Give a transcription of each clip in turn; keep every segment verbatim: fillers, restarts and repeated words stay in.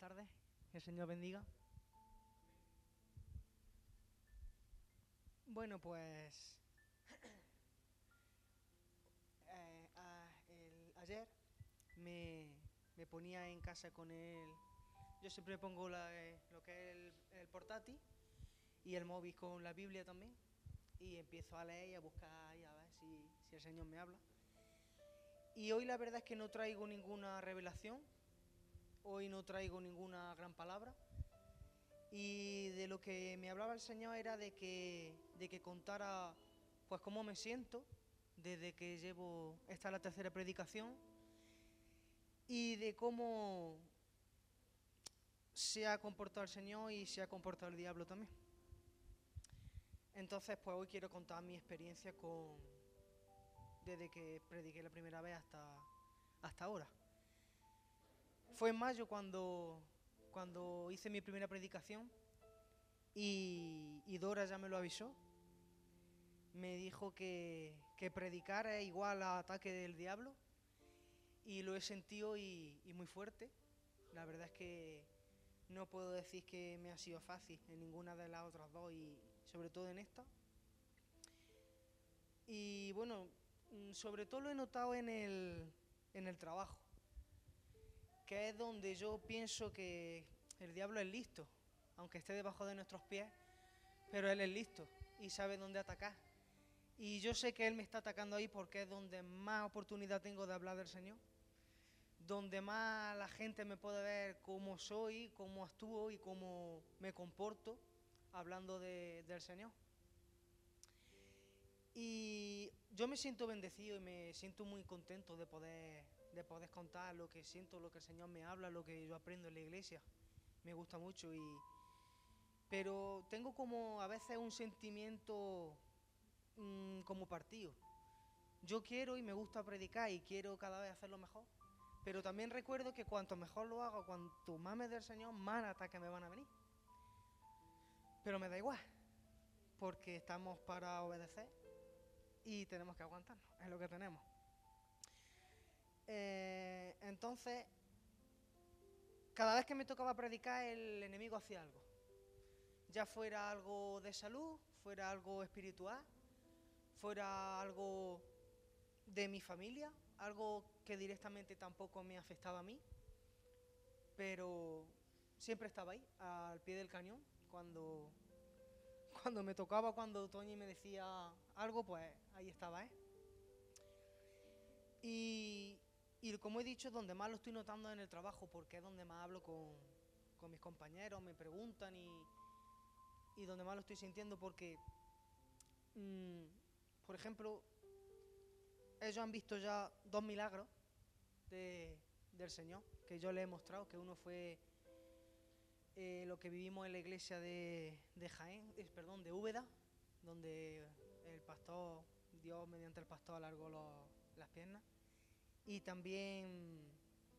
tardes, que el Señor bendiga. Bueno, pues eh, a- el- ayer me, me ponía en casa con él. Yo siempre pongo la, eh, lo que es el, el portátil y el móvil con la Biblia también. Y empiezo a leer y a buscar y a ver si, si el Señor me habla. Y hoy la verdad es que no traigo ninguna revelación, hoy no traigo ninguna gran palabra. Y de lo que me hablaba el Señor era de que, de que contara pues cómo me siento desde que llevo, esta es la tercera predicación, y de cómo se ha comportado el Señor y se ha comportado el diablo también. Entonces pues hoy quiero contar mi experiencia con desde que prediqué la primera vez hasta, hasta ahora. Fue en mayo cuando, cuando hice mi primera predicación y, y Dora ya me lo avisó. Me dijo que, que predicar es igual a ataque del diablo y lo he sentido y, y muy fuerte. La verdad es que no puedo decir que me ha sido fácil en ninguna de las otras dos y sobre todo en esta. Y bueno, sobre todo lo he notado en el, en el trabajo, que es donde yo pienso que el diablo es listo, aunque esté debajo de nuestros pies, pero él es listo y sabe dónde atacar. Y yo sé que él me está atacando ahí porque es donde más oportunidad tengo de hablar del Señor, donde más la gente me puede ver cómo soy, cómo actúo y cómo me comporto hablando de, del Señor. Y yo me siento bendecido y me siento muy contento de poder, de poder contar lo que siento, lo que el Señor me habla, lo que yo aprendo en la iglesia. Me gusta mucho y... Pero tengo como a veces un sentimiento mmm, como partido. Yo quiero y me gusta predicar y quiero cada vez hacerlo mejor. Pero también recuerdo que cuanto mejor lo hago, cuanto más me dé el Señor, más ataques me van a venir. Pero me da igual, porque estamos para obedecer y tenemos que aguantarnos, es lo que tenemos. Eh, entonces, cada vez que me tocaba predicar, el enemigo hacía algo. Ya fuera algo de salud, fuera algo espiritual, fuera algo de mi familia, algo que directamente tampoco me afectaba a mí, pero siempre estaba ahí, al pie del cañón, cuando, cuando me tocaba, cuando Toñi me decía algo, pues ahí estaba, ¿eh? Y, y como he dicho, donde más lo estoy notando es en el trabajo, porque es donde más hablo con, con mis compañeros, me preguntan y, y donde más lo estoy sintiendo, porque, mmm, por ejemplo, ellos han visto ya dos milagros de, del Señor que yo les he mostrado, que uno fue eh, lo que vivimos en la iglesia de, de Jaén, eh, perdón, de Úbeda, donde el pastor, Dios mediante el pastor alargó los, las piernas, y también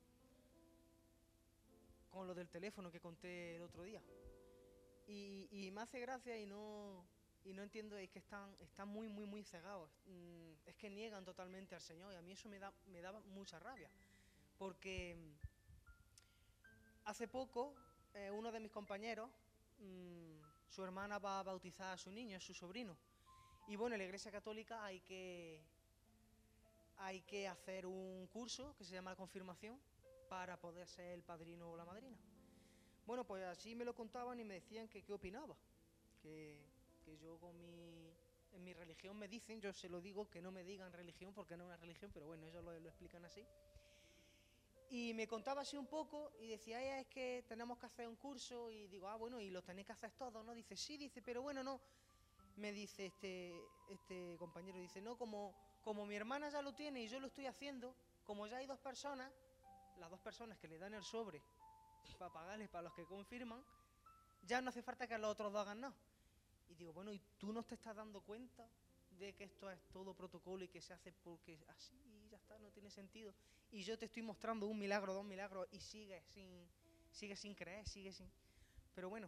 con lo del teléfono que conté el otro día. Y, y me hace gracia y no, y no entiendo, es que están, están muy, muy, muy cegados. Mm, es que niegan totalmente al Señor y a mí eso me da, me daba mucha rabia. Porque hace poco eh, uno de mis compañeros, mmm, su hermana va a bautizar a su niño, es su sobrino. Y bueno, en la Iglesia Católica hay que, hay que hacer un curso que se llama la confirmación para poder ser el padrino o la madrina. Bueno, pues así me lo contaban y me decían que qué opinaba. Que, que yo con mi... En mi religión me dicen, yo se lo digo, que no me digan religión porque no es una religión, pero bueno, ellos lo, lo explican así. Y me contaba así un poco y decía, ella es que tenemos que hacer un curso y digo, ah, bueno, y lo tenéis que hacer todos, ¿no? Dice, sí, dice, pero bueno, no. Me dice este, este compañero, dice, no, como, como mi hermana ya lo tiene y yo lo estoy haciendo, como ya hay dos personas, las dos personas que le dan el sobre para pagarles para los que confirman, ya no hace falta que los otros dos hagan nada. Y digo, bueno, ¿y tú no te estás dando cuenta de que esto es todo protocolo y que se hace porque así y ya está, no tiene sentido? Y yo te estoy mostrando un milagro, dos milagros y sigues sin, sigues sin creer, sigues sin... Pero bueno,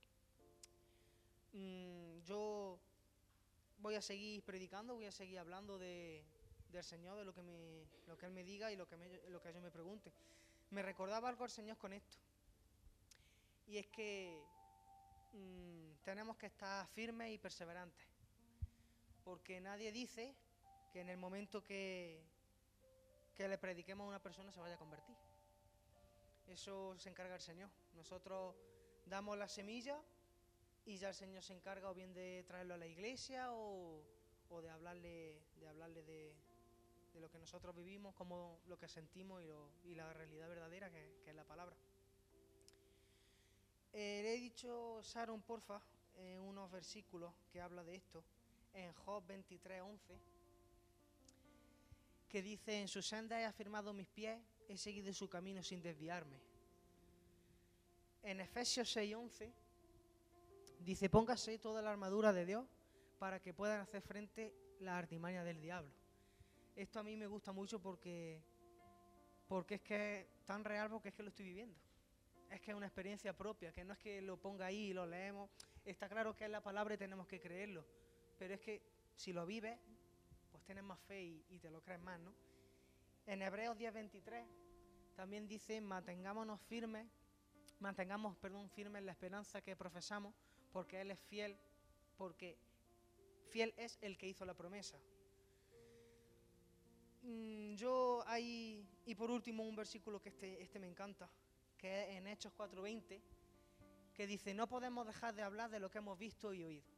mmm, yo voy a seguir predicando, voy a seguir hablando de, del Señor, de lo que, me, lo que Él me diga y lo que, me, lo que yo me pregunte. Me recordaba algo al Señor con esto. y es que mmm, tenemos que estar firmes y perseverantes, porque nadie dice que en el momento que, que le prediquemos a una persona se vaya a convertir. Eso se encarga el Señor. Nosotros damos la semilla y ya el Señor se encarga o bien de traerlo a la iglesia o, o de hablarle, de, hablarle de, de lo que nosotros vivimos, como lo que sentimos y, lo, y la realidad verdadera que, que es la palabra. Eh, le he dicho, Sharon, porfa, en unos versículos que habla de esto, en Job veintitrés, once, que dice: en su senda he afirmado mis pies, he seguido su camino sin desviarme. En Efesios seis, once, dice: póngase toda la armadura de Dios para que puedan hacer frente a las artimañas del diablo. Esto a mí me gusta mucho porque, porque es que es tan real, porque es que lo estoy viviendo. Es que es una experiencia propia, que no es que lo ponga ahí y lo leemos. Está claro que es la palabra y tenemos que creerlo, pero es que si lo vives, pues tienes más fe y, y te lo crees más, ¿no? En Hebreos diez, veintitrés también dice: mantengámonos firmes, mantengamos, perdón, firmes la esperanza que profesamos, porque Él es fiel, porque fiel es el que hizo la promesa. Mm, yo hay, y por último un versículo que este, este me encanta, que es en Hechos cuatro, veinte, que dice: no podemos dejar de hablar de lo que hemos visto y oído.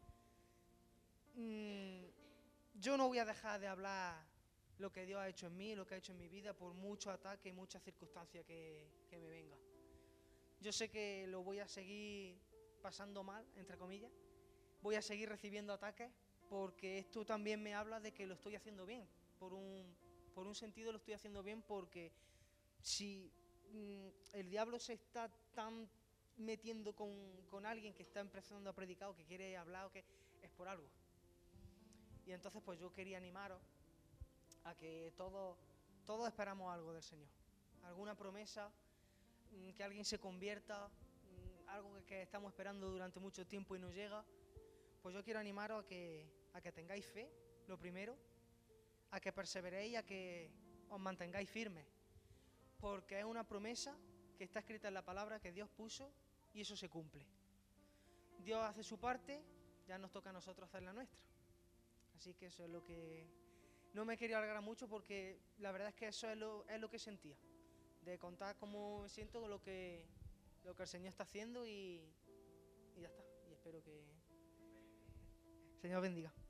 Mm, yo no voy a dejar de hablar lo que Dios ha hecho en mí, lo que ha hecho en mi vida, por muchos ataques y muchas circunstancias que, que me vengan. Yo sé que lo voy a seguir pasando mal, entre comillas. Voy a seguir recibiendo ataques, porque esto también me habla de que lo estoy haciendo bien. Por un, por un sentido lo estoy haciendo bien, porque si mmm, el diablo se está tan metiendo con, con alguien que está empezando a predicar o que quiere hablar, o que es por algo. Y entonces pues yo quería animaros a que todos, todos esperamos algo del Señor. Alguna promesa, mmm, que alguien se convierta, mmm, algo que, que estamos esperando durante mucho tiempo y no llega. Pues yo quiero animaros a que, a que tengáis fe, lo primero, a que perseveréis, a que os mantengáis firmes, porque es una promesa que está escrita en la palabra que Dios puso y eso se cumple. Dios hace su parte, ya nos toca a nosotros hacer la nuestra. Así que eso es lo que... No me quería alargar mucho porque la verdad es que eso es lo, es lo que sentía, de contar cómo me siento con lo que, lo que el Señor está haciendo y, y ya está. Y espero que... Señor bendiga.